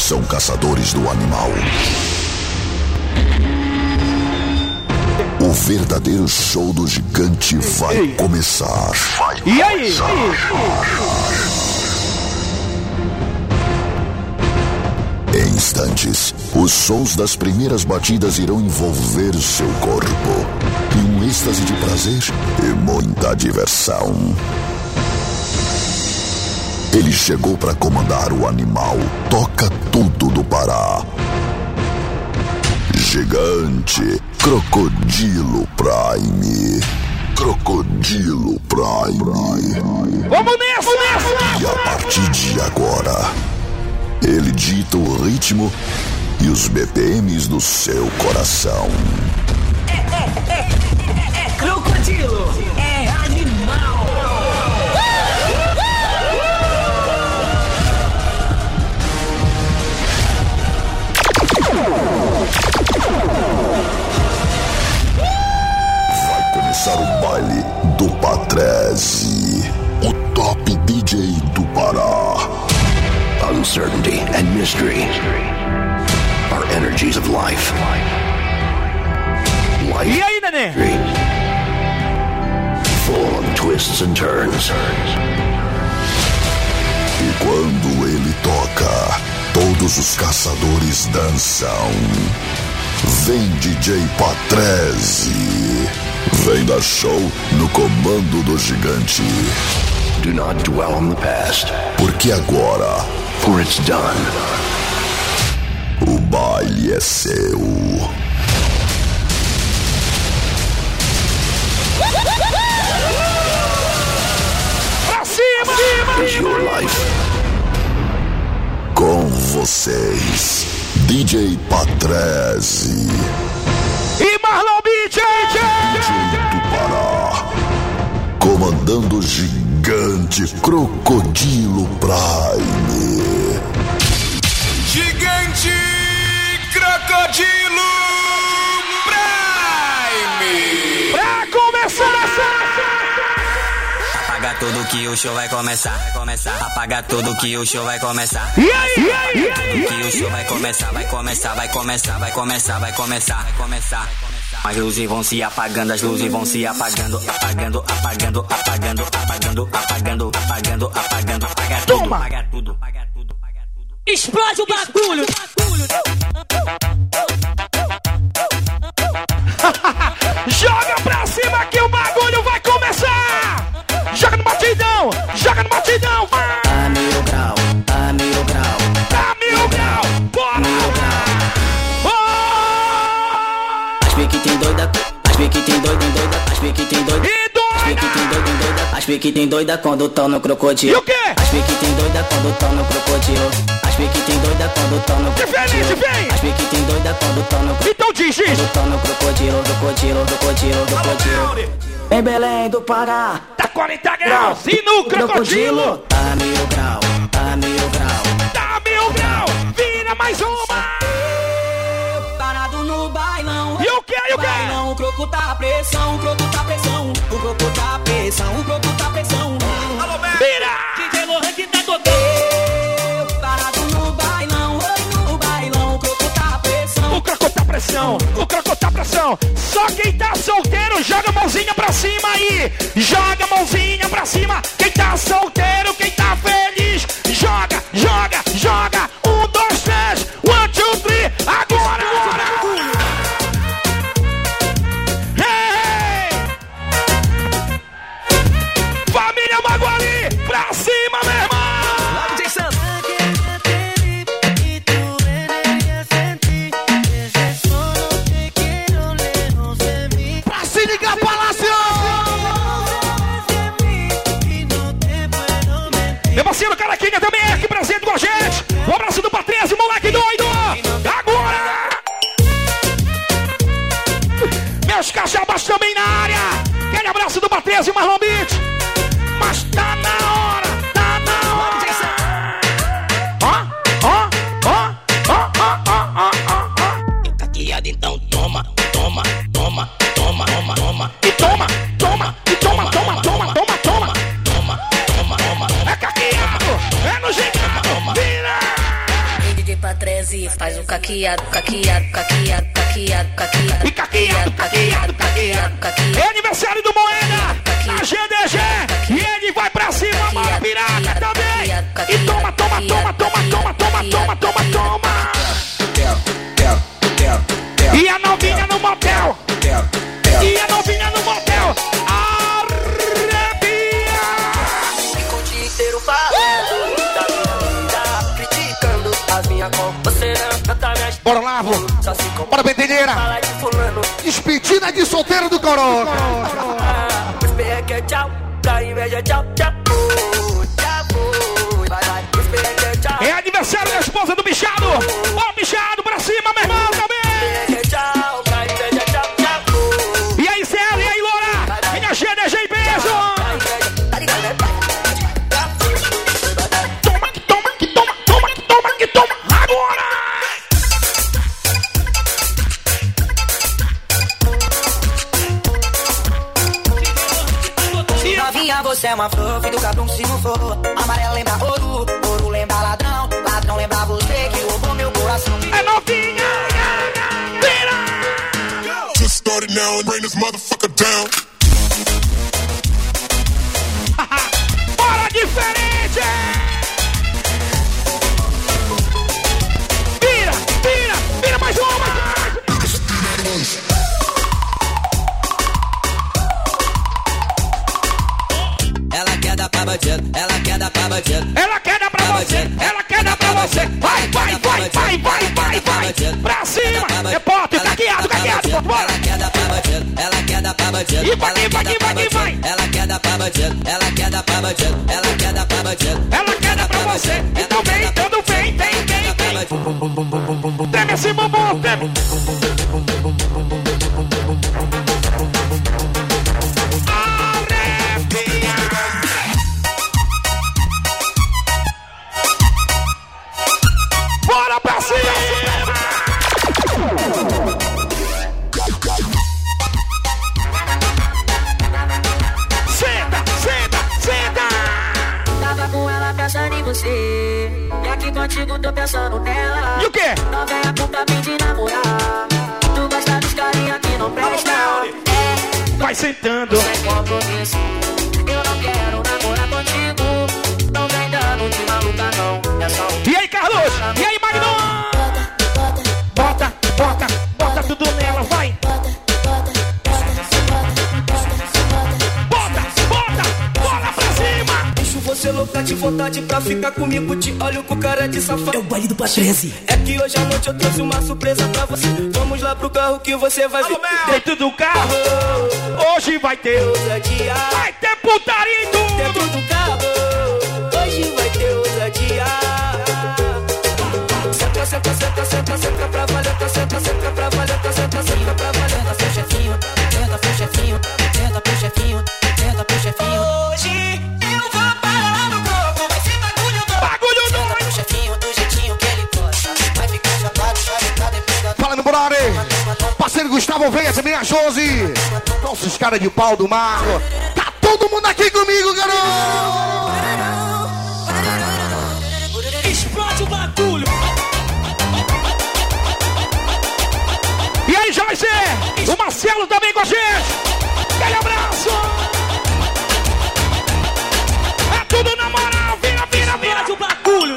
Atenção, caçadores do animal. O verdadeiro show do gigante vai começar. E aí? Em instantes, os sons das primeiras batidas irão envolver seu corpo. E um êxtase de prazer e muita diversão. Ele chegou para comandar o animal. Toca tudo do Pará. Gigante Crocodilo Prime. Crocodilo Prime. Vamos nessa! E a partir de agora, ele dita o ritmo e os BPMs do seu coração. É crocodilo, é animal. Vai começar o baile do Patrese, o top DJ do Pará. Uncertainty and mystery are energies of life. E aí, neném? Full of twists and turns. E quando ele toca, todos os caçadores dançam. Vem DJ Patrese. Vem dar show no comando do gigante. Do not dwell on the past. Porque agora, for it's done. O baile é seu. Pra cima! Is your life. Com vocês, DJ Patrese. E Marlon Beach! DJ do Pará. Comandando o gigante Crocodilo Prime. Gigante Crocodilo Prime. Pra começar! Apaga tudo que o show vai começar. Apaga tudo que o show vai começar. E aí? Que o show vai começar. As luzes vão se apagando, as luzes vão se apagando. Apaga tudo. Explode o bagulho. Joga pra cima que o bagulho vai começar! Joga no batidão! Vai! A mil grau. Tá mil grau! Bora! As pique tem doida. E doida! As pique tem doida quando tão no crocodilo. E o quê? As pique tem doida quando tão no crocodilo. As pique tem doida quando tão no crocodilo. Diferente, vem! As pique tem doida quando tão no crocodilo. Então diz! Quando tão no crocodilo. Em Belém do Pará. Tá 40 graus! E no crocodilo? Tá mil grau. Tá mil grau! Vira mais uma! Parado no bailão. E o quê? Bailão, o croco tá pressão. O croco tá pressão. Vira! DJ Lohan que tá tocando. Parado no bailão. No bailão, o croco tá pressão. O croco tá pressão! Só quem tá solteiro, joga a mãozinha pra cima aí! Joga a mãozinha pra cima! Quem tá solteiro, quem tá feliz, joga! 1, 2, 3, 1, 2, 3, agora! Hey! Família Maguari, pra cima, meu irmão! Pra se ligar, Palácio! Meu parceiro Caraquinha também é aqui presente com a gente. Um abraço do Patrese, moleque doido! Agora! Meus cachabas também na área. Aquele abraço do Patrese e Marlon Beach. Mas tá na hora! Tá criado, então toma. E toma! É caqueado! É no gigante! Vira! DJ Patrese. 13, faz o caqueado, caqueado, caqueado, caqueado, caqueado. E caqueado, caqueado, caqueado. É aniversário do Moeda, na GDG. E ele vai pra cima, bora pirata também. E toma, toma, toma, toma, toma, toma, toma, toma, toma. E a novinha no motel. E a novinha no motel. Arrepia. Fico o dia inteiro falando da minha vida, criticando as minhas com você não canta minhas. Bora lá, vô. Só se compara. Bora, Bentedeira. Fala de fulano. Despedida de solteiro do Coroca. Os perreque é tchau, pra inveja tchau, tchau. Tchau, vai, vai. Os perreque é tchau. É aniversário da esposa do Bichado. Ó, Bichado pra cima, meu irmão, também. Tchau, pra inveja tchau, tchau. E aí, Célia, e aí, Loura. Minha GDG em peso. Tá ligado, né? Toma, toma, que toma, toma, que toma, que toma. Agora. Novinha, você é uma flor, filho do cabrão se não for. Amarelo lembra ouro, ouro lembra ladrão. Ladrão lembra você que roubou meu coração. É novinha. Vira. Just started now and bring this motherfucker down. Bora diferente. Vira, vira, vira mais uma. Ela quer dar pra bandido, ela quer dar pra bandido. Ela quer dar pra você, ela quer dar pra você. Vai, vai, vai, vai, vai, vai, vai. Pra cima, é pote, caqueado, caqueado, bora. Ela quer dar pra bandido, ela quer dar pra bandido. E vai, vai, vai, vai, vai. Ela quer dar pra bandido, ela quer dar pra bandido. Ela quer dar pra bandido. Ela quer dar pra você. Então vem, tudo vem, vem, vem, vem. Treme esse bumbum, treme. Bora pra cima! Senta, senta, senta! Tava com ela pensando em você. E aqui contigo tô pensando nela. E o quê? Não venha com papinho de namorar. Tu gosta dos carinha que não presta. Vai sentando. Sem compromisso. Eu não quero namorar contigo. Não vem dando de maluca não. É só um. E aí, Carlos? E aí, Magno? Bota, bota, bota tudo nela, vai! Bota, bota, bora pra cima! Deixo você louca de vontade pra ficar comigo. Te olho com cara de safado. É o baile do Patrese. É que hoje à noite eu trouxe uma surpresa pra você. Vamos lá pro carro que você vai ver. Dentro do carro, hoje vai ter. Ousadia. Vai ter putaria e tudo! Dentro do carro, hoje vai ter ousadia. Senta, senta, senta, senta, senta pra valer. Senta, senta pra valer. Senta, senta pra valer. Senta pro chefinho, senta pro chefinho. Senta pro chefinho, senta pro chefinho. Hoje eu vou parar lá no coco. Vai ser bagulho doido. Bagulho Senta doido! pro chefinho, do jeitinho que ele gosta. Vai ficar chapado, vai ficar depois da... Fala no brother! Parceiro Gustavo Veia, também a Josi! Nossos caras de pau do Marco! Tá todo mundo aqui comigo, garoto! Explode o bagulho. E aí, Joyce? O Marcelo também com a gente! Aquele abraço! É tudo na moral! Vira, vira, vira! Explode o bagulho.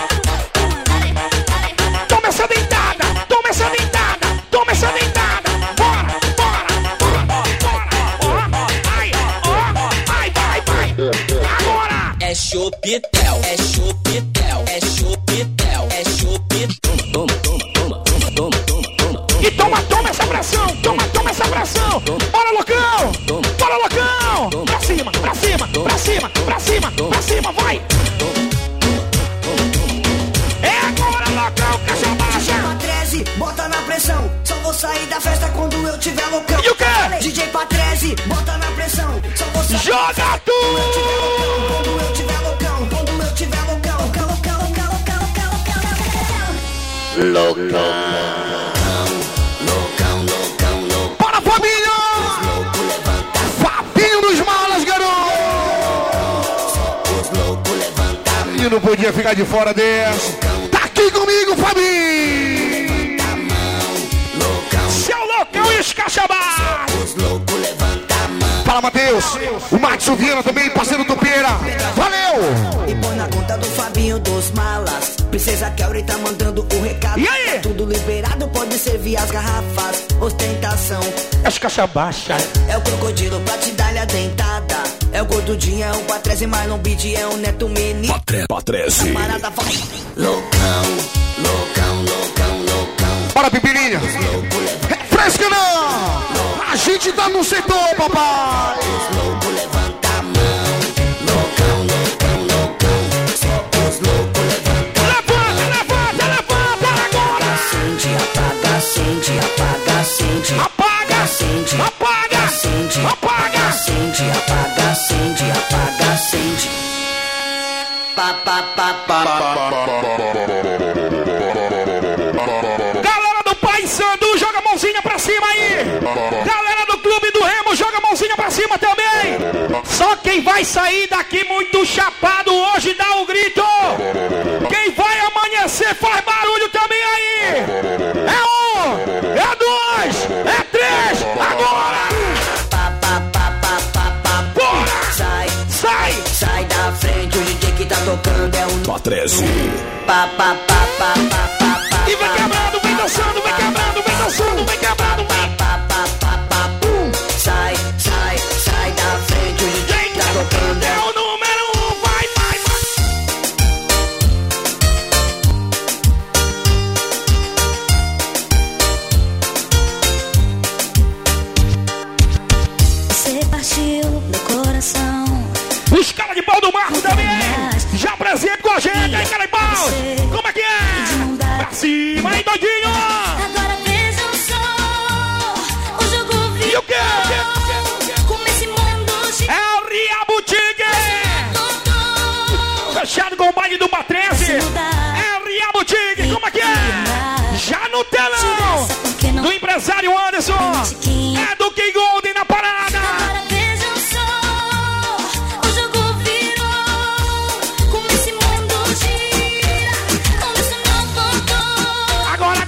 Toma essa dentada! Toma essa dentada! Toma essa dentada! Bora, bora, bora, bora! Ai, ó, ai, vai, vai! Agora! É chopitel, é chopitel, é chopitel, é chopitel. Toma, toma, toma, toma, toma, toma, toma. E toma, toma essa pressão! Toma, toma essa pressão! Bora, loucão! Bora, loucão! Pra cima, pra cima, pra cima, pra cima, pra cima, vai! É agora, loucão, caixa baixa! 13, bota na pressão. Só vou sair da festa quando eu tiver loucão. E o quê? DJ Patrese, bota na pressão. Só vou sair Joga tudo! quando eu tiver loucão. Quando eu tiver loucão. Loucão, loucão, loucão, loucão, loucão, loucão. Bora, Fabinho! Fabinho dos malas, garoto! E não podia ficar de fora dessa. Tá aqui comigo, Fabinho. Levanta a mão, loucão. Seu loucão e os cachabás. Os loucos levanta a mão. Fala, Matheus. O Max Viana também, parceiro do Pera. Valeu. E põe na conta do Fabinho dos malas. Princesa Kelly tá mandando o recado. E aí? Tá tudo liberado, pode servir as garrafas. Ostentação. As cachabás. É o crocodilo pra te dar a dentada. É o Gordudinho, é o Patrese, Marlon Beat, é o Neto Mini. Patrese. Camarada vai. Loucão, loucão, loucão, loucão. Bora, Pipilinha. Louco levanta. Refresca não. A gente tá no setor, papai. Os loucos levanta a mão. Loucão, loucão, loucão. Só os loucos levanta. Levanta agora. Acende, apaga, acende, apaga, acende. Apaga, Acende, apaga, acende, apaga. acende, apaga, acende, apaga, acende. Pá, pá, pá, pá, Galera do Pai Sandu, joga a mãozinha pra cima aí. Galera do Clube do Remo, joga a mãozinha pra cima também. Só quem vai sair daqui muito chapado hoje dá o grito. Quem vai amanhecer faz barulho também aí. É um, é dois, é três, agora. pá, pá, pá, pá, pá, pá. Bora. Sai, Sai. da frente, o DJ que tá tocando é um Patrese. pá, pá, pá, pá, pá, pá, pá. E vem quebrando, vem dançando, vem quebrando, vem dançando, vem quebrando, vem. Pá, pá, pá, pá, pum. Sai da frente, o DJ que tá tocando É é o número 1, vai. Você partiu meu coração. Os caras de pau do Marco também. Já presente com a gente, aí, cara de pau. Como é que é? Pra cima, aí, doidinho. Agora vejam só o jogo virou. E o quê? Como esse mundo se É o Riabutique. mudou. Fechado com o baile do Patrese. É o Riabutique. Como é que é? Já no telão. Do empresário Anderson. É do King Golden na parada. Agora vejam só o jogo virou. Como esse mundo gira. Como isso não voltou. Agora.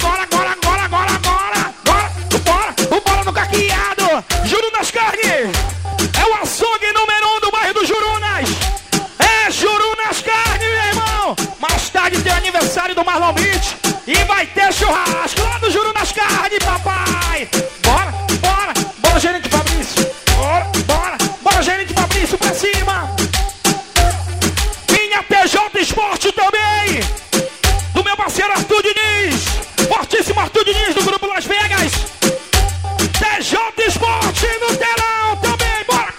O bola no caqueado. Juro nas carnes. É o açougue número 1 do bairro do Jurunas. É Juru nas carnes, meu irmão. Mais tarde tem aniversário do Marlon Beach. E vai ter churrasco lá do Juru nas carnes, papai. Bora, gerente Fabrício. Bora, gerente Fabrício, pra cima. Minha TJ Esporte também. Do meu parceiro Arthur Diniz. Fortíssimo Arthur Diniz do Grupo Las Vegas. TJ Esporte no telão também, bora.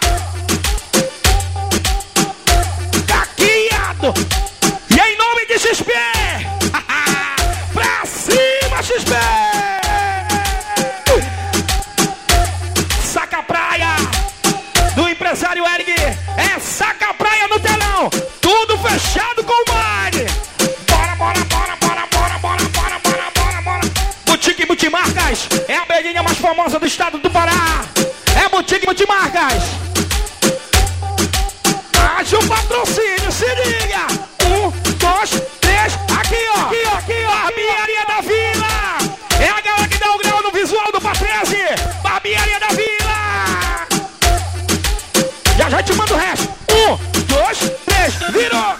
Caqueado. E em nome de XP. Pra cima, XP. Saca Praia. Do empresário Eric. É Saca Praia no telão. Tudo fechado com o baile. Bora. Boutique Multimarcas. É a belinha mais famosa do estado do Pará. É Boutique Multimarcas. Haja o patrocínio, se liga. 1, 2, 3, aqui ó. Barbearia da Vila. É a galera que dá o grau no visual do Patrese. Barbearia da Vila. Já te mando o resto. 1, 2, 3, virou.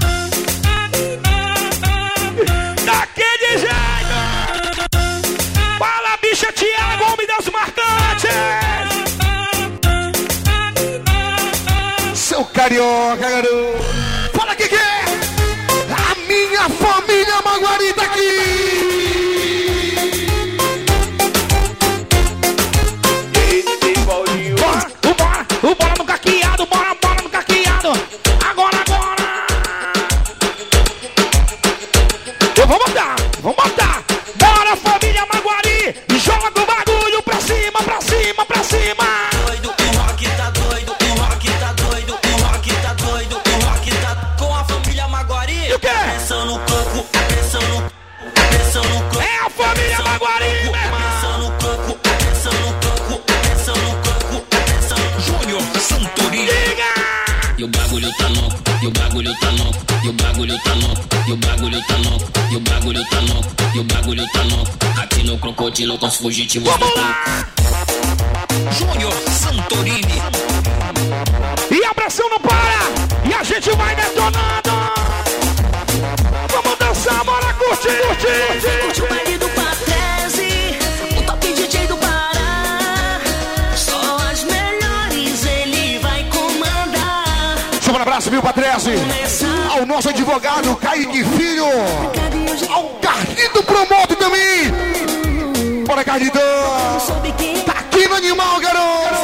Daquele jeito. Fala, bicha, Thiago, homem Deus marcante. Seu carioca, garoto. Fala, que é? A minha família Maguari tá aqui. O bola no caqueado, bora no caqueado. Agora. Eu vou botar. Bora, família Maguari. Joga o bagulho pra cima. doido, o rock tá doido, o rock tá doido, o rock tá doido, o rock tá com a família Maguari. E o quê? Atenção no coco, atenção no coco. É a família Maguari, meu irmão. Atenção no coco, atenção no coco, atenção no coco, atenção no Júnior Santorini. Diga! E o bagulho tá louco. e o bagulho tá louco, e o bagulho tá louco, e o bagulho tá louco, e o bagulho tá louco, e o bagulho tá louco. Aqui no Crocodilo com os fugitivos do topo. Júnior Santorini. E a pressão não para, e a gente vai detonando. Vamos dançar, bora curtir, curtir. Curte o baile do Patrese, o top DJ do Pará. Só as melhores ele vai comandar. Só um abraço, viu, Patrese? Ao nosso advogado, Kaique Filho. Ao Carlito Promoto também. Bora, Carlito. Tá aqui no Animal, garoto.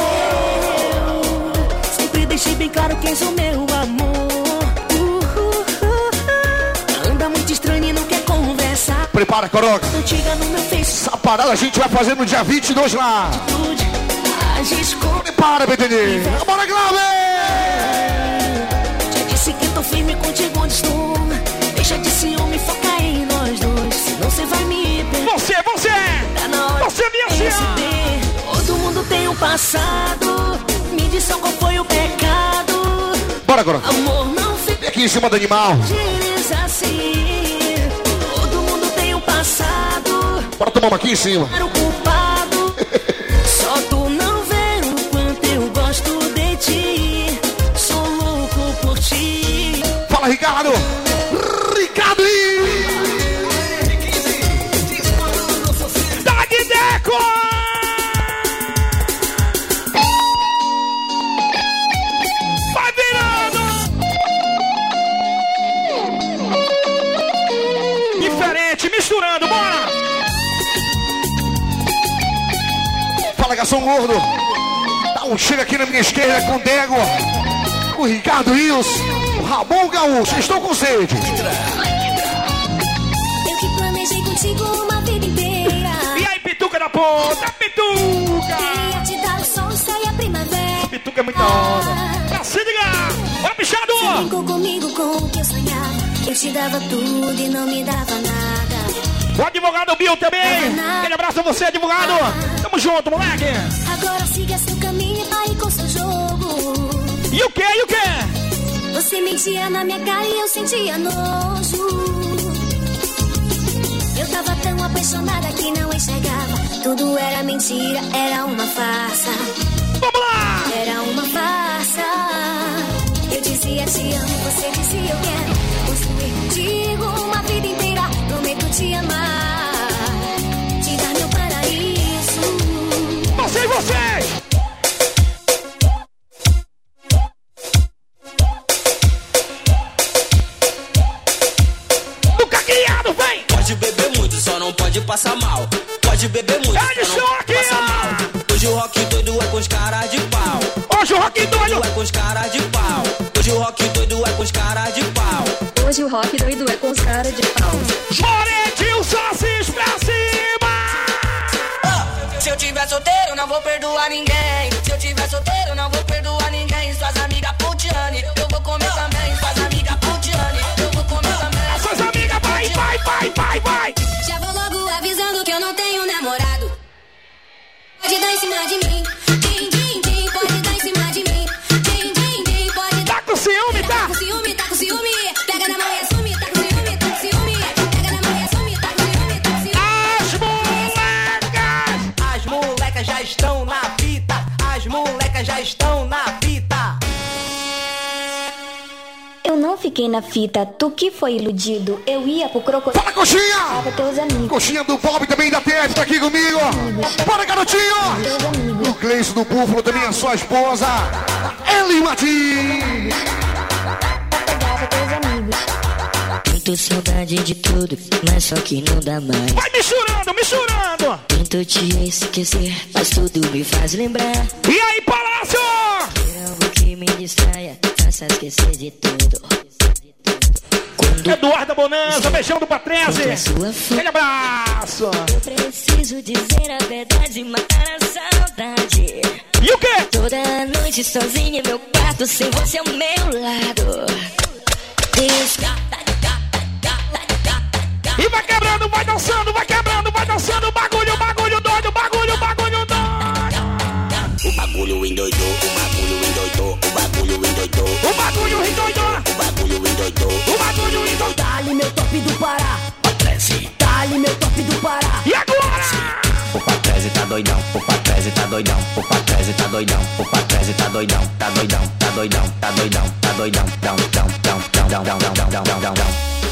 Sempre deixei bem claro quem sou meu amor. Anda muito estranho e não quer conversar. Prepara, Coroca. Antiga no meu face. Essa parada a gente vai fazer no dia 22 lá. Prepara, BTD. Bora, Glauber. Já disse que tô firme contigo onde estou. Deixa de ciúme, foca em nós dois. Senão você vai me perder. Você. Tá na hora Você me de receber. Todo mundo tem um passado. Me diz só qual foi o pecado. Bora, Coroca. Amor, não fica Aqui em cima do animal. diz assim. Todo mundo tem um passado. Bora tomar uma aqui em cima. Era o culpado. Só tu não vê o quanto eu gosto de ti. Sou louco por ti. Fala, Ricardo. Ricardo e... Deco! Vai virando! Diferente, misturando, bora! Fala, garçom gordo. Dá um chega aqui na minha esquerda com o Dego. O Ricardo Rios. O Ramon Gaúcho. Estou com sede. Eu que planejei contigo uma vida inteira. E aí, Pituca da ponta, Pituca! Queria te dar o sol, sai a primavera. Pituca é muita onda. Pra se ligar! Bora, bichado! Brincou comigo com o que eu sonhava. Eu te dava tudo e não me dava nada. O advogado Bill também! Aquele abraço a você, advogado! Tamo junto, moleque! Agora siga seu caminho e pare com seu jogo. E o quê? Você mentia na minha cara e eu sentia nojo. Eu tava tão apaixonada que não enxergava. Tudo era mentira, era uma farsa. Vamos lá! Era uma farsa. Eu dizia te amo, você dizia eu quero construir contigo uma vida inteira. Prometo te amar, te dar meu paraíso. Vocês! No caqueado, vem! Pode beber muito, só não pode passar mal. Pode beber muito, só não pode passar mal. Hoje o rock doido é com os caras de pau. Hoje o rock doido é com os caras de pau. Hoje o rock doido é com os caras de pau. Hoje o rock doido é com os caras de pau. Moretinho, sócios pra cima! Se eu tiver solteiro, não vou perdoar ninguém. Se eu tiver solteiro, não vou perdoar ninguém. Suas amigas putiane, eu vou comer também. Suas amigas putiane, eu vou comer também. Suas amigas, vai! Já vou logo avisando que eu não tenho namorado. Pode dar em cima de mim. Din, din, din, pode dar em cima de mim. Din, din, din, pode dar. Tá com ciúme, tá? Tá com ciúme, tá com ciúme. Pega na mão e assume, tá com ciúme, tá com ciúme. Pega na mão e assume, tá com ciúme, tá com ciúme. As molecas já estão na fita. As molecas já estão na fita. Eu não fiquei na fita, tu que foi iludido. Eu ia pro crocodilo. Fala, Coxinha! Tava teus amigos. Coxinha do Bob também da TF, tá aqui comigo. Bora, garotinho! O Cleiton do Búfalo também, a sua esposa. Eli Martins. Pegava teus amigos. Sinto saudade de tudo, mas só que não dá mais. Vai misturando! Tento te esquecer, mas tudo me faz lembrar. E aí, Palácio? Quero algo que me distraia, faça esquecer de tudo. Quando Eduardo Bonanza, beijão do Patrese. Aquele abraço. eu preciso dizer a verdade, matar a saudade. E o quê? Toda noite sozinha em meu quarto, sem você ao meu lado. E vai quebrando, vai dançando, vai quebrando, vai dançando. Bagulho doido, bagulho doido. O bagulho endoidou, o bagulho endoidou, o bagulho endoidou. O bagulho endoidou. O parar. E agora? Por pra trás e tá doidão, por pra trás e tá doidão, por pra trás e tá doidão, por pra trás e tá doidão, tá doidão, tá doidão, tá doidão, tá doidão, dão, dão, dão, dão, dão, dão, dão, dão, dão, dão, dão.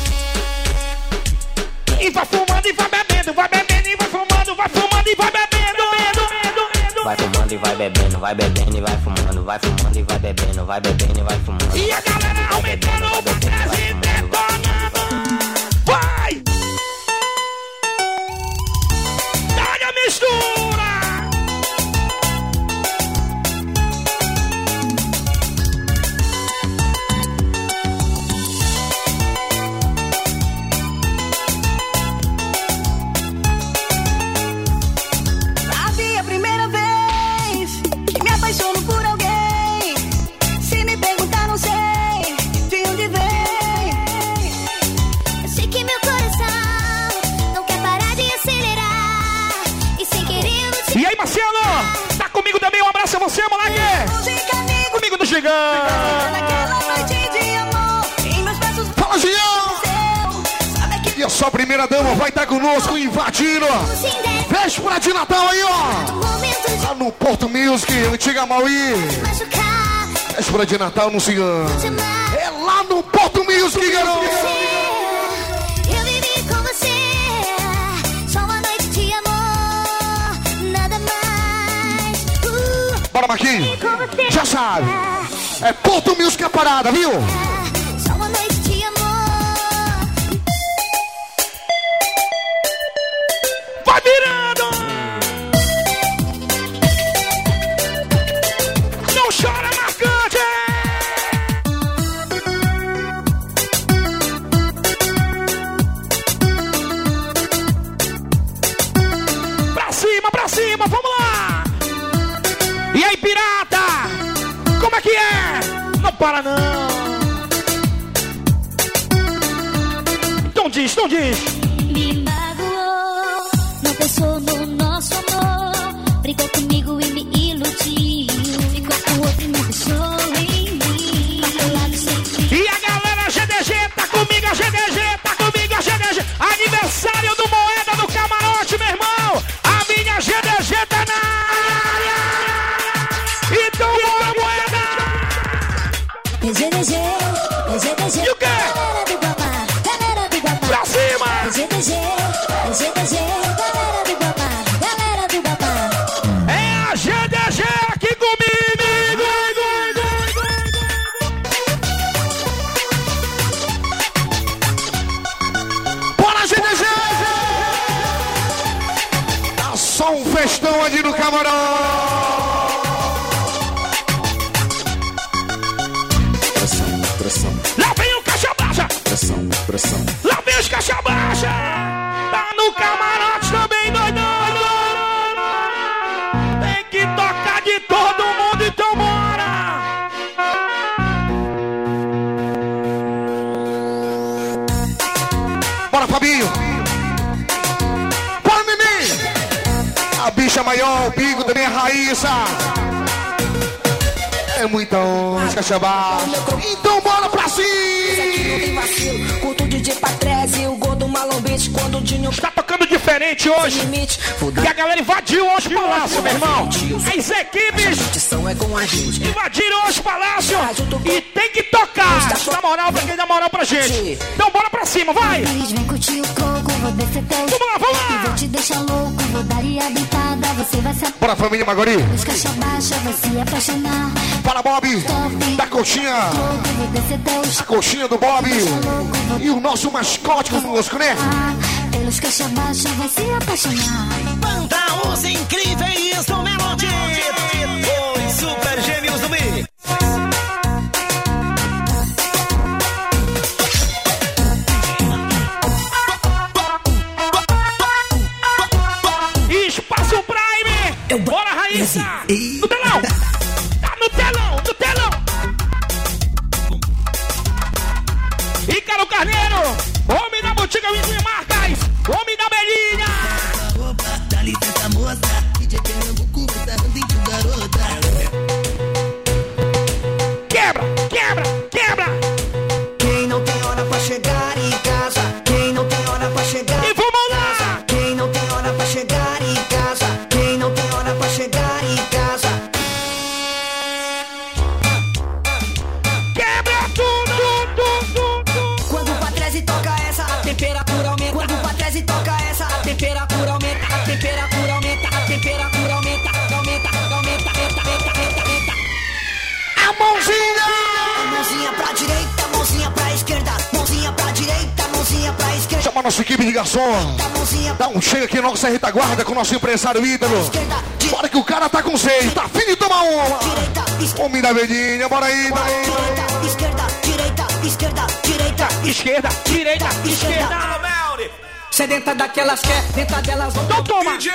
E vai fumando e vai bebendo, vai bebendo e vai fumando, vai fumando e vai bebendo, vai fumando e vai bebendo, vai bebendo e vai fumando, vai fumando e vai bebendo, vai bebendo e vai fumando. E a galera aumentando o trás e detonando. Vai! Dá a mistura! Sabe a primeira vez que me apaixono por alguém? Se me perguntar, não sei de onde vem. Eu sei que meu coração não quer parar de acelerar. E sem querer eu te... E aí, Marcelo? Tá comigo também? Um abraço a você, moleque! Comigo do Gigante! Naquela noite de amor, em meus braços. Fala, Gião! E a sua primeira dama vai estar conosco invadindo. Véspera de Natal aí, ó. Lá no Porto Music, antiga Maui. Véspera de Natal, não se engana. É lá no Porto Music, garoto. Eu vivi com você, só uma noite de amor, nada mais. Bora, Marquinhos. Já sabe. É Porto Music a parada, viu? Só uma noite de amor. Vai virando! Não chora, marcante! Pra cima, vamos lá! E aí, pirata? Como é que é? Não para não! Então diz, então diz! Me magoou, não pensou no nosso amor. Brigou comigo e me iludiu. Ficou com outro e me deixou em mim. Apelado sem fim. E a galera GDG tá comigo, a GDG tá comigo, a GDG. Aniversário do Moeda do Camarote, meu irmão. A minha GDG tá na área. Então bora, Moeda. GDG, GDG. E o quê? Galera do Guamá, galera do Guamá. Pra cima. GDG, GDG. Galera do Guamá, galera do Guamá. É a GDG aqui comigo. Bora, GDG! Tá só um festão ali no camarão. Lá vem o caixa baixa. Pressão. Lá vem os caixa baixa. Tá no camarote também, doidão. Tem que tocar de todo mundo, então bora. Bora, Fabinho. Bora, Mimi. A bicha maior, o Bigo também, a Raíssa. É muita onda, caixa baixa. Então bora pra cima. Curto DJ Patrese, o gordo malombete. Quando o Dinho Tá tocando diferente hoje. limite, E a galera invadiu hoje o palácio, meu irmão. As equipes competição é com a gente. invadiram hoje o palácio. E tem que tocar. Dá moral pra quem dá moral pra gente. Então bora pra cima, vai. Eles vem curtir o coco, vou descer teu. Vamos lá, vamos lá. E vou te deixar louco, vou dar e a dentada. Você vai se Bora, família Magori. Os caixa baixa, vai se apaixonar. Fala, Bob. Da coxinha. Louco, vou descer teus. A coxinha do Bob. E o nosso mascote conosco, né? Pelos caixa baixa, vai se apaixonar. Banda Os Incríveis do Melody. Os Super Gêmeos do Mi. Espaço Prime. Bora, Raíssa. No telão. Tá no telão, no telão. Ícaro Carneiro. Homem da Botiga Winter Marcas. Homem da Belinha. Dá licença, moça. DJ Pernambuco, tá dentro, garota. Quebra, quebra, quebra. Quem não tem hora pra chegar em casa. Quem não tem hora pra chegar E vamos lá. Quem não tem chegar em casa. Quem não tem hora pra chegar em casa. Quebra tudo. Quando o Patrese toca essa, a temperatura aumenta. Quando o Patrese toca essa, a temperatura aumenta. A temperatura aumenta, a temperatura aumenta. Aumenta. A mãozinha! Mãozinha pra direita, mãozinha pra esquerda. Mãozinha pra direita, mãozinha pra esquerda. Chama a nossa equipe de garçom. Dá um chega aqui na nossa retaguarda com o nosso empresário Ítalo. Bora que o cara tá com sede, tá afim de tomar uma. Homem da verdinha, bora aí, bora aí. Direita, esquerda. Cê dentro daquelas quer, dentro delas vão. Então toma. DJ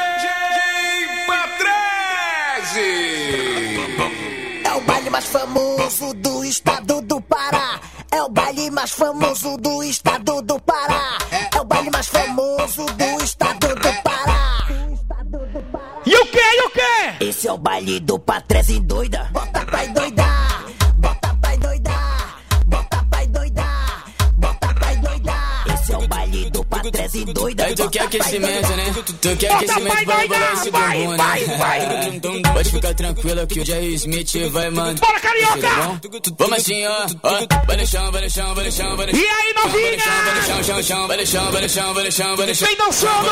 Patrese. É o baile mais famoso do estado do Pará. É o baile mais famoso do estado do Pará. É o baile mais famoso do estado do Pará. E o quê? Esse é o baile do Patrese doida. Bota pra endoidar. Bota pra endoidar. Bota pra endoidar. Bota pra endoidar. Esse é o baile do Patrese doida. Aí tu quer aquecimento, né? Tu quer aquecimento pra bolar esse bumbum, né? Pode ficar tranquila que o Jerry Smith vai mandar. Bora, carioca! Vamos assim, ó. Vai no chão, vai no chão, vai no chão, vai no chão. E aí, novinha? Vai no chão, chão, chão. Vai no chão, vai no chão, vai no chão, vai no chão. Vem dançando!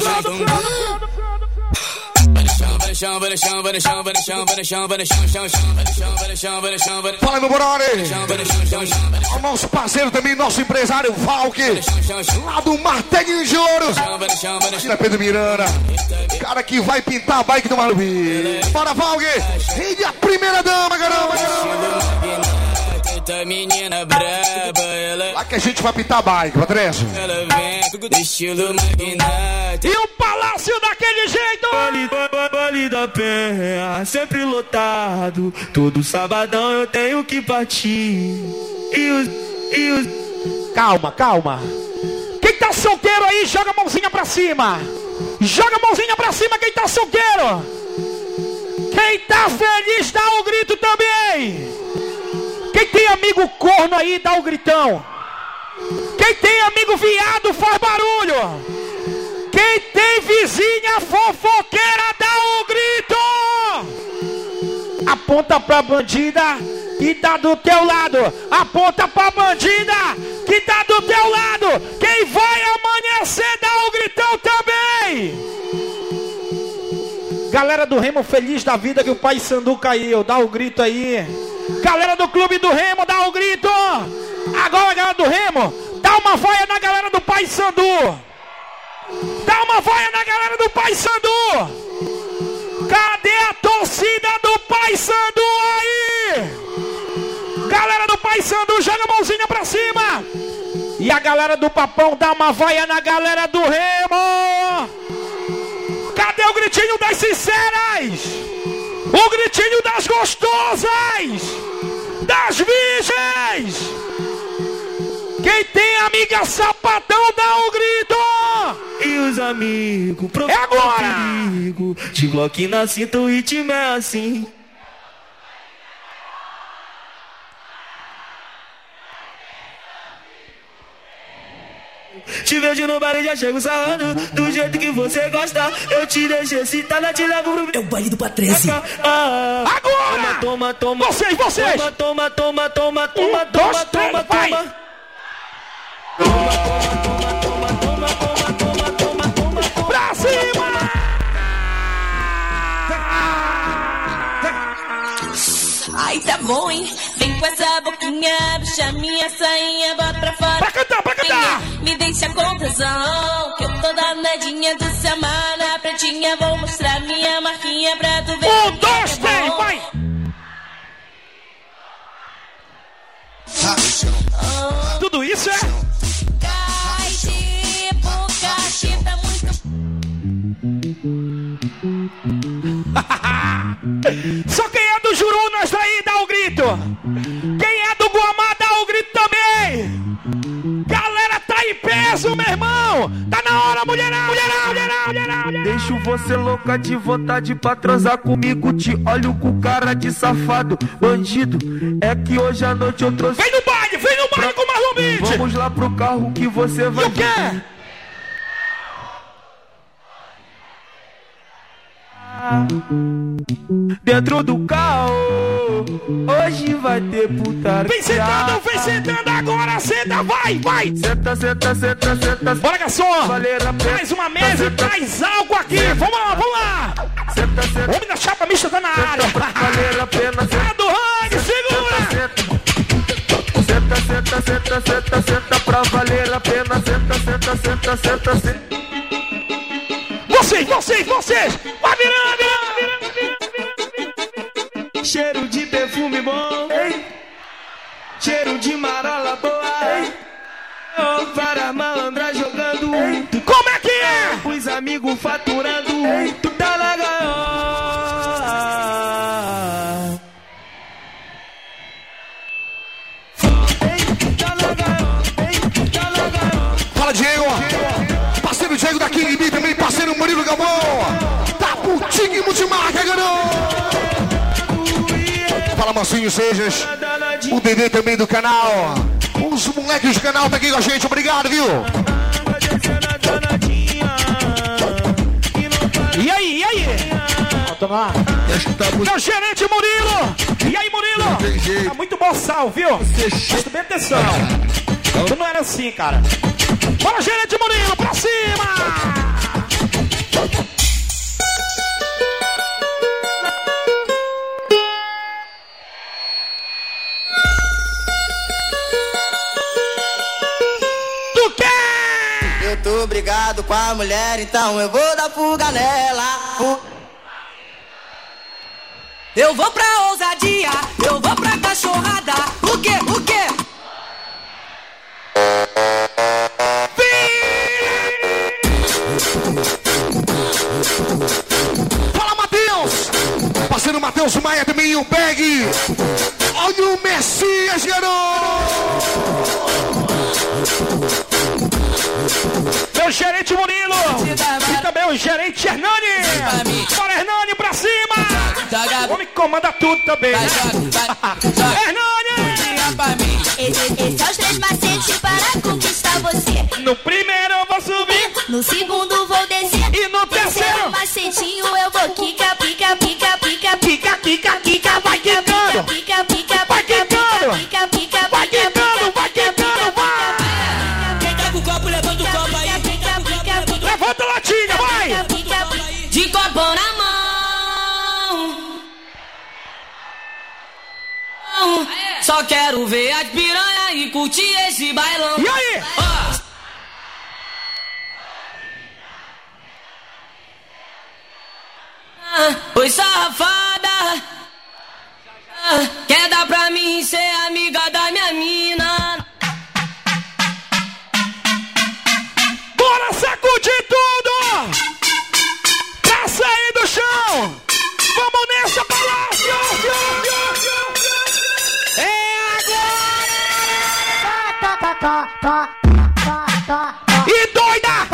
Fala, meu brother. O nosso parceiro também, nosso empresário Valk, lá do Martelinho de Ouro. Tira Pedro Miranda, cara que vai pintar a bike do Marubi. Bora, Valk. Rende a primeira dama, caramba. Menina braba, ela. Lá que a gente vai pintar a bike, Patrese. Ela vem do estilo magnata. E o palácio daquele jeito! Vale da Penha, sempre lotado. Todo sabadão eu tenho que partir. E os... Calma. Quem tá solteiro aí, joga a mãozinha pra cima. Joga a mãozinha pra cima quem tá solteiro. Quem tá feliz, dá um grito também. Quem tem amigo corno aí, dá um gritão. Quem tem amigo viado, faz barulho. Quem tem vizinha fofoqueira, dá um grito. Aponta pra bandida que tá do teu lado. Aponta pra bandida que tá do teu lado. Quem vai amanhecer, dá um gritão também. Galera do Remo feliz da vida que o Pai Sandu caiu, dá um grito aí. Galera do Clube do Remo, dá um grito. Agora, galera do Remo, dá uma vaia na galera do Pai Sandu. Dá uma vaia na galera do Pai Sandu. Cadê a torcida do Pai Sandu aí? Galera do Pai Sandu, joga a mãozinha pra cima. E a galera do Papão, dá uma vaia na galera do Remo. Cadê o gritinho das sinceras? O gritinho das gostosas, das virgens. Quem tem amiga sapatão, dá um grito. E os amigos, é agora. Perigo, te bloque na cinta, o ritmo é assim. Te vejo no baile, já chego sarrando. Do jeito que você gosta, eu te deixo excitada, te levo pro... É o baile do Patrese. Agora! Toma. Vocês! Toma. Pra cima! Ai, tá bom, hein? Vem com essa boquinha, puxa minha sainha, bota pra fora. Pra cantar! Me deixa com tesão, que eu tô danadinha do Samar na pretinha. Vou mostrar minha marquinha pra tu ver. 1, 2, 3, vai! Tudo isso é? Cai de boca, que tá muito... Só quem é do Jurunas aí dá o grito. Quem é do Guamá dá o grito também. Galera, tá em peso, meu irmão. Tá na hora, mulherão. Deixo você louca de vontade pra transar comigo. Te olho com cara de safado, bandido. É que hoje à noite eu trouxe... Vem no baile com o Marlon Beat. Vamos lá pro carro que você vai... E o quê? Dentro do carro, hoje vai ter putaria. Vem sentando agora, senta, vai! Senta. Bora, garçom! Traz uma mesa e traz algo aqui, vamos lá! Senta. O homem da chapa mista tá na área! Valer a pena, senta do rangue, segura! Senta pra valer a pena. Senta. Vocês! Vai virando! Cheiro de perfume bom, ei. Cheiro de marola boa, ei. Para malandra jogando, ei. Como é que é? Os amigos faturando, ei. Tu tá na gaiola. Fala, Diego! Parceiro Diego da King B, também parceiro Murilo Gabão! Tá por Tig Multimarca, garoto! Fala, Mancinho Sejas! O Dedê também do canal! Os moleques do canal tá aqui com a gente, obrigado, viu? E aí? Volta lá! Meu gerente Murilo! E aí, Murilo? Tá muito bom sal, viu? Presta bem atenção! Tu não era assim, cara! Bora, gerente Murilo, pra cima! Tu quer? Eu tô brigado com a mulher, então eu vou dar fuga nela. Eu vou pra ousadia, eu vou pra cachorrada. O quê? Fala, Matheus! Parceiro Matheus Maia também, o Bag! Olha o Messias, garoto! Meu gerente Murilo! E também o gerente Hernani! Bora, Hernani, pra cima! O homem comanda tudo também, né? Hernani! Esses são os 3 macetes para conquistar você. No primeiro eu vou subir, no segundo vou descer, e no terceiro macetinho eu vou quica, pica, vai quicando, vai quicando, vai quicando, vai quicando, vai! Quem tá com o copo, levanta o copo aí. Levanta a latinha, vai! De copão na mão. Só quero ver as piranha e curtir esse bailão. E aí? Oi, safada. Quer dar pra mim ser amiga da minha mina? Bora sacudir tudo! Pra sair do chão! Vamos nessa, Palácio! E doida!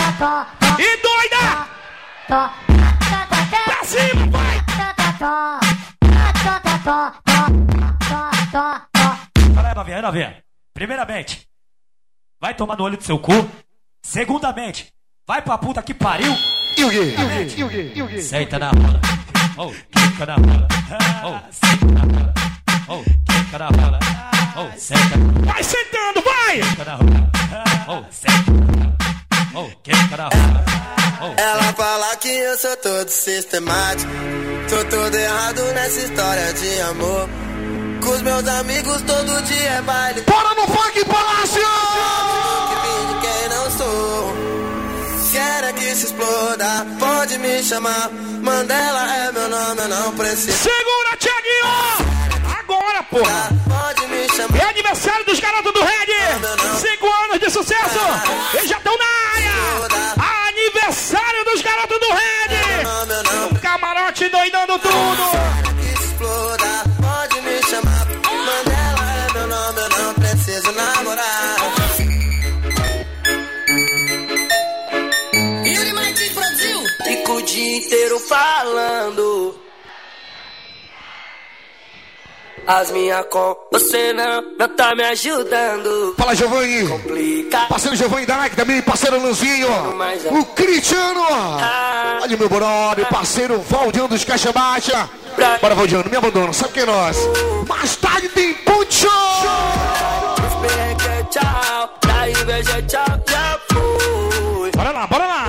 Pra cima, vai! Pera aí, novinha. Primeiramente, vai tomar no olho do seu cu. Segundamente, vai pra puta que pariu. E o quê? Senta na rola. Oh, quica na rola. Oh, senta na rola. Oh, quica na rola. Oh, senta. Vai sentando, vai! Quica na rola. Oh, senta. Oh, quica na rola. Oh, ela fala que eu sou todo sistemático. Tô todo errado nessa história de amor. Com os meus amigos todo dia é baile. Bora no funk, Palácio! Que finge quem não sou. Quero que se exploda, pode me chamar. Mandela é meu nome, eu não preciso. Segura, Thiaguinho! Agora, porra! Pode me chamar. É aniversário dos garotos do Red! 5 anos de sucesso! Eles já estão na área! Aniversário dos garotos do Red! Um camarote doidando tudo! Que se exploda, pode me chamar. Mandela é meu nome, eu não preciso namorar. Yuri Martins Brasil! Fico o dia inteiro falando. as minhas com você não tá me ajudando. Fala, Giovanni. Complica. Parceiro Giovanni da Nike também, parceiro Lanzinho. O Cristiano. Olha o meu brother, parceiro Valdiano dos Caixa Baixa. Bora, Valdiano, me abandona, sabe quem é nós? Mais tarde tem Poncho. Tchau, da inveja, tchau, já fui. Bora lá, bora lá.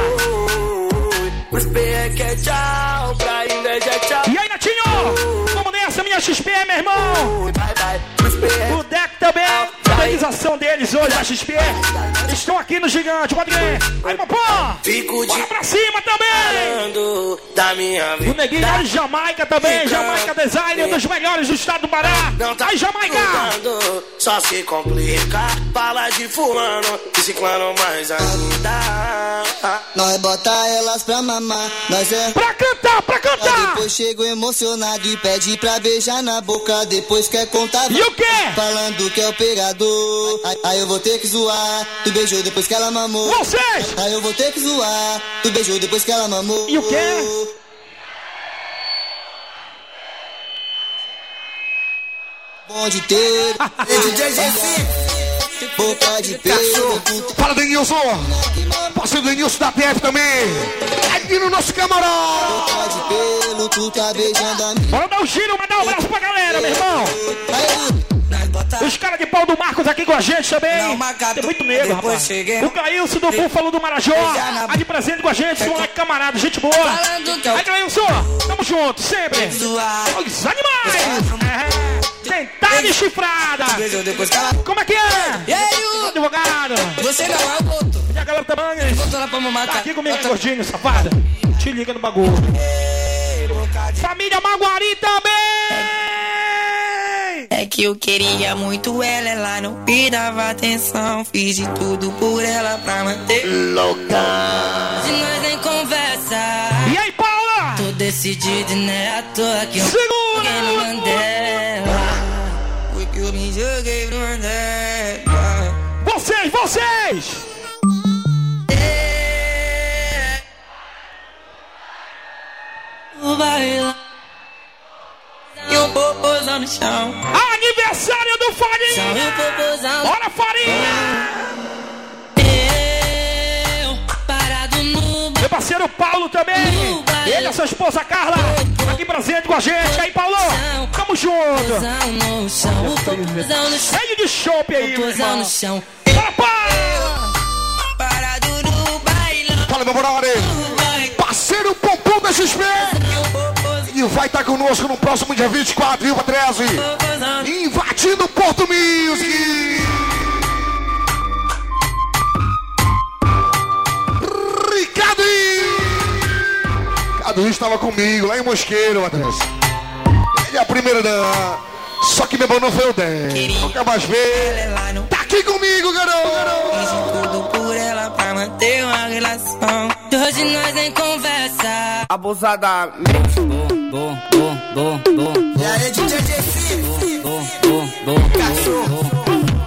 Tchau, pra inveja, tchau. E aí, Natinho? Vamos nessa, minha XP, meu irmão. O Deck também. A organização deles hoje, a XP. Estão aqui no Gigante, pode ver. Aí, papá. Bora pra cima também. Da minha vida. O Neguinho lá de Jamaica também. Jamaica Design, um dos melhores do estado do Pará. Aí, Jamaica. Só se complica. Fala de fulano e ciclano mais ainda. Nós bota elas pra mamar. Nós é pra cantar, pra cantar. Aí depois chego emocionado e pede pra beijar na boca. Depois quer contar. E o quê? Falando que é o pegador. Aí eu vou ter que zoar. Tu beijou depois que ela mamou. Vocês! Aí eu vou ter que zoar. Tu beijou depois que ela mamou. E o quê? Bom de ter. Boca de peixe. Fala, Denilson. Parceiro Denilson da TF também. Aqui no nosso camarão. Boca de pelo, tu tá beijando a mim. Bora dar um giro, mandar um abraço pra galera, meu irmão. Os caras de pau do Marcos aqui com a gente também. Tem muito medo, rapaz. O Caílson do Búfalo do Marajó. Tá de presente com a gente, esse moleque camarada, gente boa. Aí, Caílson, tamo junto, sempre. Os animais. Dentada e chifrada. Como é que é? E aí, advogado? Você não é o outro. E a galera também. Tá aqui comigo, gordinho, safada. Te liga no bagulho. Família Maguari também. É que eu queria muito ela não me dava atenção. Fiz de tudo por ela pra manter louca. Se nós nem conversa. E aí, Paula? Tô decidido, né? À toa que eu joguei no Mandela. Foi que eu me joguei no Mandela. Vocês! Vai lá. E o popozão no chão. Aniversário do Farinha! Bora, Farinha! Eu, parado no meu parceiro Paulo também. Ele e a sua esposa Carla. Aqui presente com a gente. Aí, Paulo. Tamo junto. Cheio de chopp aí, meu irmão. Parado no bailão. Fala, meu brother. Parceiro Pompom da XP. E vai estar conosco no próximo dia 24, viu, 13? Invadindo Porto Music. Ricardo estava comigo lá em Mosqueiro, Matheus. Ele é a primeira dama. Só que meu irmão não foi o 10. Nunca mais ver. Tá aqui comigo, garoto. Fiz tudo por ela pra manter uma relação. Hoje nós nem conversa. Abusadamente. E aí, DJ JC? Cachorro.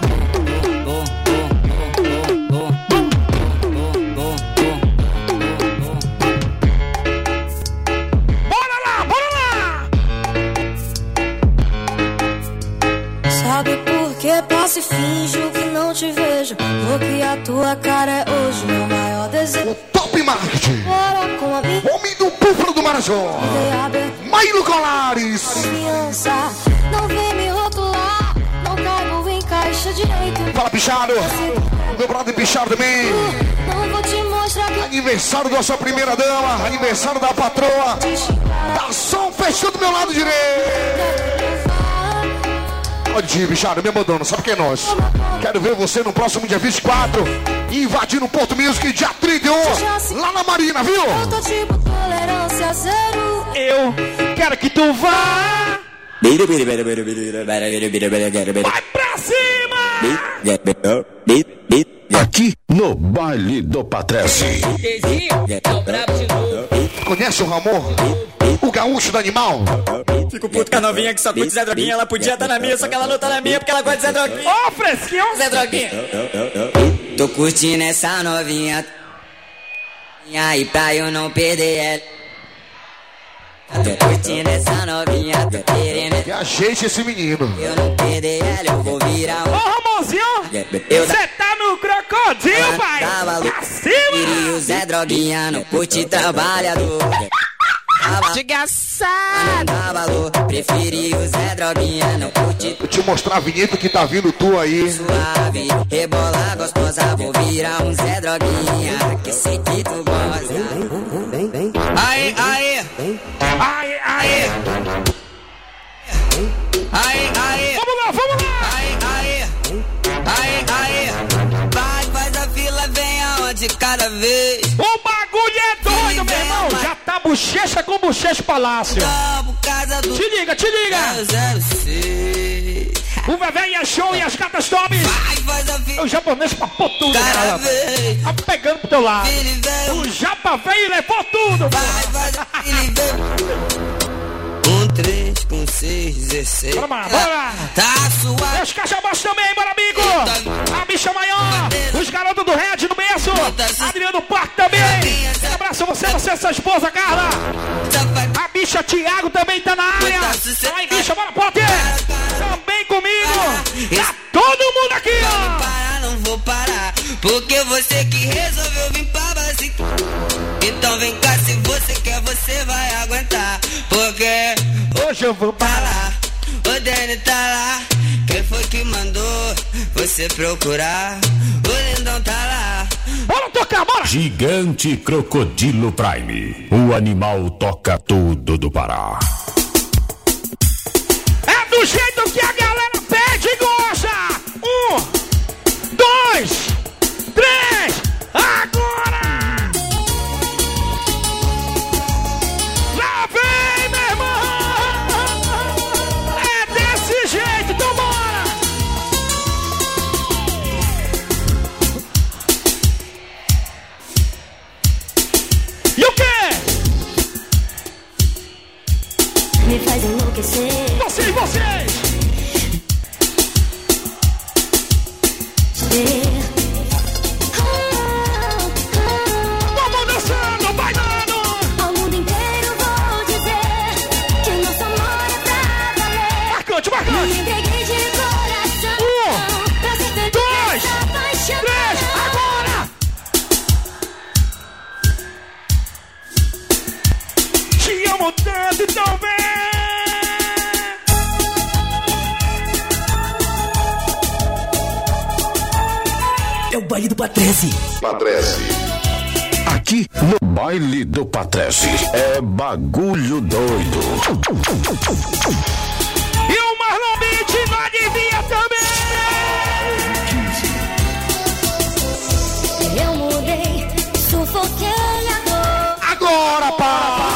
Sabe por que passo e finjo que não te vejo? Porque a tua cara é hoje meu maior desejo. O Top Marketing. Bora com a minha Homem do Búfalo do Marajó. Maílo Colares. Confiança. Não vem me rotular. Não caibo em caixa direito. Fala, Pichado. Meu brother Pichado também. Não vou te mostrar que... Aniversário da sua primeira dama. Aniversário da patroa. Tá só um fechando do meu lado direito. Pode ir, bichado, me abandona, sabe quem é nós? Quero ver você no próximo dia 24, invadindo o Porto Music, dia 31, lá na Marina, viu? Eu tô tipo tolerância zero. Eu quero que tu vá. Vai pra cima! Aqui no Baile do Patrese. Conhece o Ramon? O gaúcho do animal? Fico puto com a novinha que só curte Zé Droguinha. Ela podia estar na minha, só que ela não tá na minha porque ela gosta de Zé Droguinha. Ô, fresquinho! Zé Droguinha. Tô curtindo essa novinha. E aí pra eu não perder ela. Tô curtindo essa novinha, tô querendo. Que ajeite esse menino. Eu não perder ela, eu vou virar um. Ô, Ramonzinho, você tá no crocodilo, pai. Acima. E o Zé Droguinha não curte trabalhador. Desgraçado. Preferi o Zé Droguinha, não curte. Vou te mostrar a vinheta que tá vindo tu aí. Suave, rebola gostosa, vou virar um Zé Droguinha, que sei que tu gosta. Aê, aê, aê, aê, aê, aê. Vamos lá, vamos lá. Aê, aê, aê, aê. Vai, faz a fila, vem aonde cada vez. O bagulho é doido, meu irmão. Já tá bochecha com bochecha palácio. Te liga, te liga. O Vevé é show e as gatas top. O japonês papou tudo, cara. Tá pegando pro teu lado. O japa veio e levou tudo. 1, 3, com 6, 16. Bora, bora. Tá suave. Os cachabós também, bora, amigo. A bicha maior. Os garotos do Red no berço. Adriano Parque também. Um abraço a você, sua esposa, Carla. A bicha Thiago também tá na área. Aí, bicha, bora, pode. Também comigo. Tá todo mundo aqui, ó. Não vou parar, porque você que resolveu vir pra base. Então vem cá, se você quer, você vai aguentar. Porque hoje eu vou parar. O Dani tá lá. Quem foi que mandou você procurar? O lindão tá lá. Bora tocar, bora! Gigante Crocodilo Prime. O animal toca tudo do Pará. É do jeito que a galera pede e gosta. 1, 2, 3, agora! Lá vem, meu irmão! É desse jeito, então bora! E o quê? Me faz enlouquecer. Vocês! Vamos dançando, vai dando! Ao mundo inteiro vou dizer que o nosso amor é pra valer. Marcante, marcante! Me entreguei de coração. 1, pra ser feliz 2, nessa paixão. 3, agora! Te amo tanto, então vem! É o baile do Patrese. Patrese. Aqui no baile do Patrese é bagulho doido. E o Marlon Beat não adivinha também. Eu mudei, sufoquei a dor. Agora, para!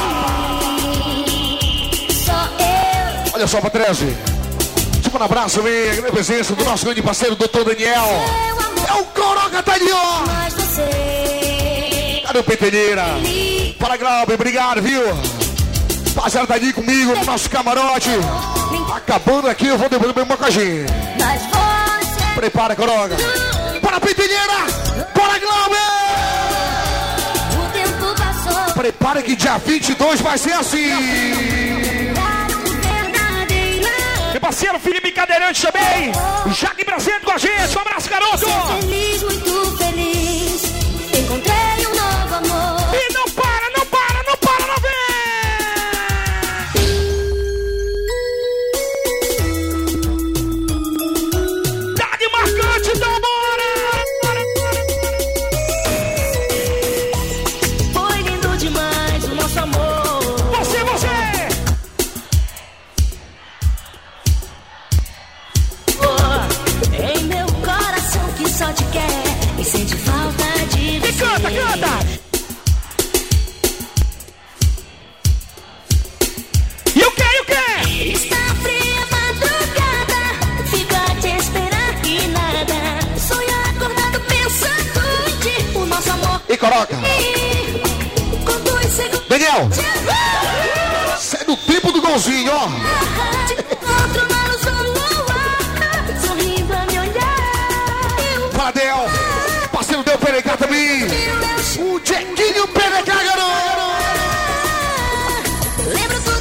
Só eu. Olha só, Patrese. Um abraço, minha grande presença do nosso grande parceiro, Dr. Daniel. É o Coroca, tá ali, ó. Cadê o Peteneira? Para, Glauber, obrigado, viu? Rapaziada, tá ali comigo no nosso camarote. Acabando aqui, eu vou devolver meu mocajinho. Prepara, Coroca. Para, Peteneira! Para, Glauber! O tempo passou. Prepara que dia 22 vai ser assim. Meu parceiro Felipe Cadeirante também. Jaque presente com a gente. Um abraço, garoto. Ser feliz, muito feliz. Encontrei um novo amor. E não para, não para, não para, não vem. Tá de marcante, então bora. Foi lindo demais o nosso amor. Você. Em meu coração que só te quer e sente falta de você. E canta! E o quê? Está fria madrugada, fico a te esperar e nada. Sonho acordado pensando em ti, o nosso amor. E Coroca. Com 2 segundos. Daniel. Você é do tempo do golzinho, ó. Outro na luz do luar, sorrindo a me olhar. Fala, Del. Parceiro Del Pereca também. O Jequinho Pereca, garoto. Lembro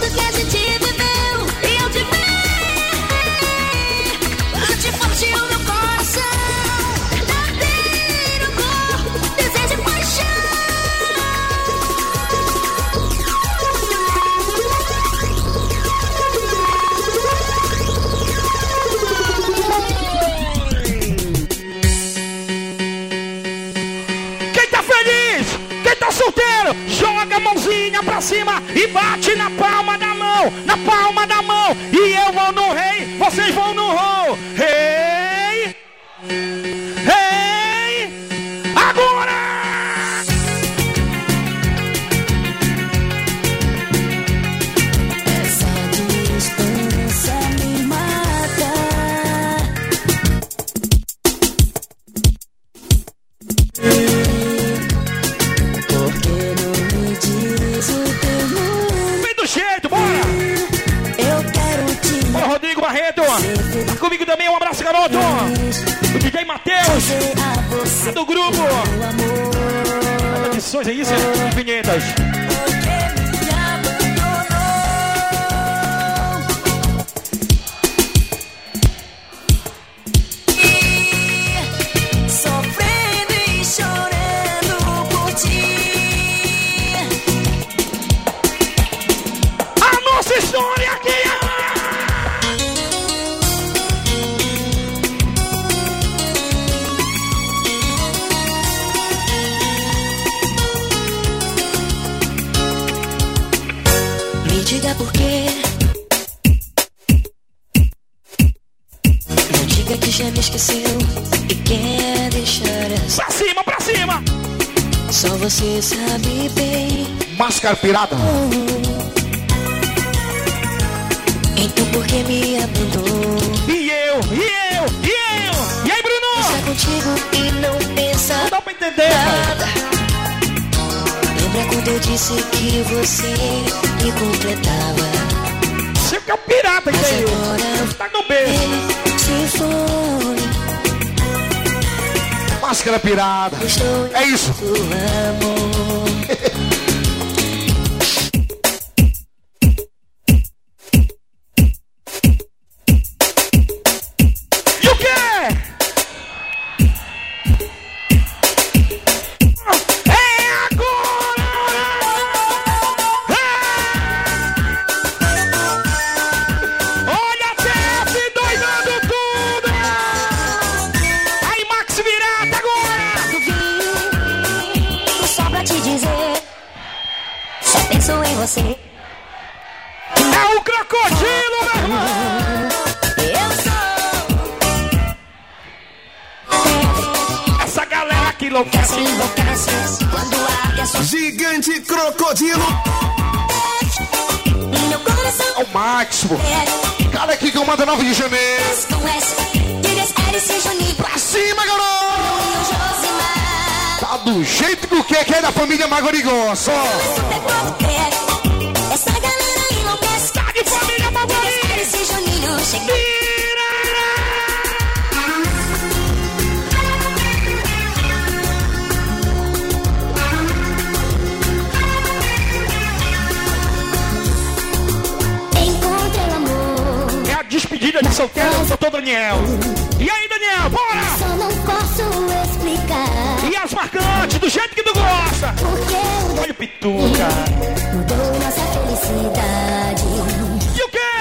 cima e bate na palma da mão, na palma da mão. E eu vou no rei, vocês vão no rô. Rei, rei, agora! Essa distância me mata. Porque não me diz o teu nome? Vem do jeito, bora! Eu quero te Bora, Rodrigo Barreto! Tá comigo também, um abraço, garoto! O DJ Matheus! Do grupo! Edições é isso, vinhetas! Sofrendo e chorando por ti. A nossa história aqui é... Me diga por quê. Não diga que já me esqueceu e quer deixar essa. Pra cima, pra cima! Só você sabe bem. Máscara pirata. Então por que me abandonou? E eu! E aí, Bruno? Está contigo e não pensa. Não dá pra entender, nada. Lembra quando eu disse que você me completava? Você que é um pirata, mas aí. Agora tá no beijo. Se foi. Máscara pirata. É isso. E o quê? É agora! Olha a TF doidando tudo! Aí, Max Virata agora! Só pra te dizer, só penso em você. É o crocodilo, meu irmão! Eu sou essa galera que enlouquece. Quando abre a sua Gigante crocodilo. meu coração. É o Máximo. Cara aqui que eu mando 9 de janeiro. Com S, digas Alice Juninho. Pra cima, garoto! Tá do jeito que o que é da família Magorigó. Só. Essa galera enlouquece. Tá de família Magorigó. Alice Juninho chega. Despedida de solteiro, doutor Daniel. E aí, Daniel, bora! Só não posso explicar. E as marcantes, do jeito que tu gosta. Olha o Pituca. Mudou nossa felicidade. E o quê?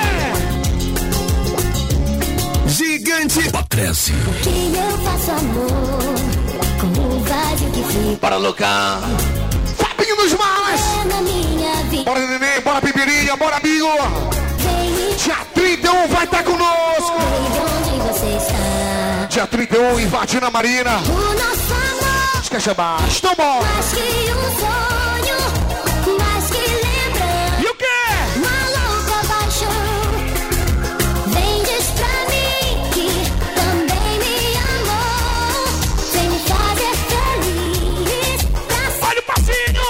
Gigante Patrese. O que eu faço, amor? Com o vazio que fica. Bora, Lucão. Fabinho dos Malas. Na minha vida. Bora, neném. Bora, Pipirinha. Bora, amigo. Dia 31 vai estar conosco. Onde você está? Dia 31 invadindo a Marina. O nosso amor. Esquece abaixo. Toma. Mais que um sonho, mais que lembrança. E o quê? Uma louca paixão. Vem, diz pra mim que também me amou. Vem me fazer feliz. Olha o passinho.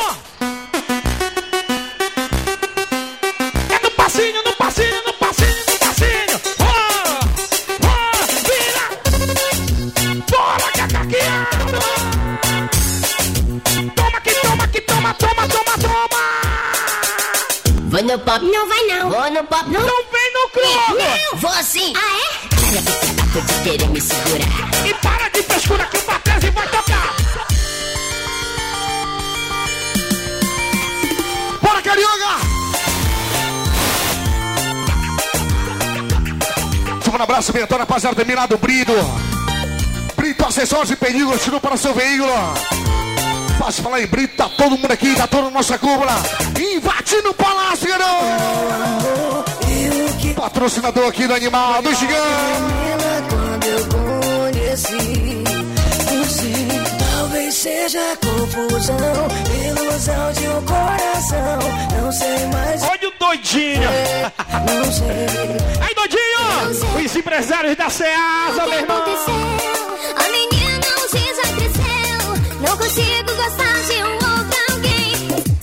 É no passinho, no passinho, no passinho, no passinho. Vira. Bora, cacaqueado. Toma aqui, toma aqui, toma, toma, toma, toma. Vai no pop, não vai não. Vou no pop, não. Não vem no croco. Não, vou sim. Ah, é? Para de tratar de querer me segurar. E para de frescura que o Patrese vai tocar. Bora, Carioca. Um abraço, mentor, rapaziada, terminado, Brito. Brito, acessórios e perigo, tirou para o seu veículo. Posso falar em Brito, tá todo mundo aqui, tá toda a nossa cúpula. Invadindo o palácio, garoto. Patrocinador aqui do Animal, do Gigante. Quando eu conheci você, talvez seja confusão, ilusão de um coração. Não sei mais. Olha o doidinho. Não sei. Aí, doidinho. Os empresários da Ceasa, meu irmão. A menina não se já cresceu. Não consigo gostar de um outro alguém.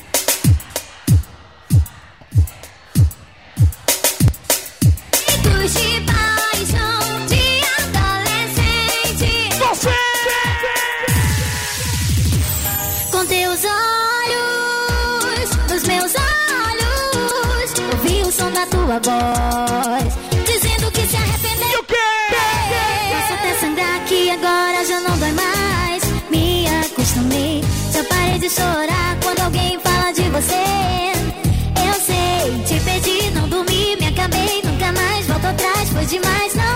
Gritos de paixão de adolescente. Você! Com teus olhos, nos meus olhos, ouvi o som da tua voz, dizendo que se arrependeu. E o quê? Posso até sangrar que agora já não dói mais. Me acostumei, já parei de chorar quando alguém fala de você. Eu sei, te pedi, não dormi, me acabei, nunca mais volto atrás, foi demais, não.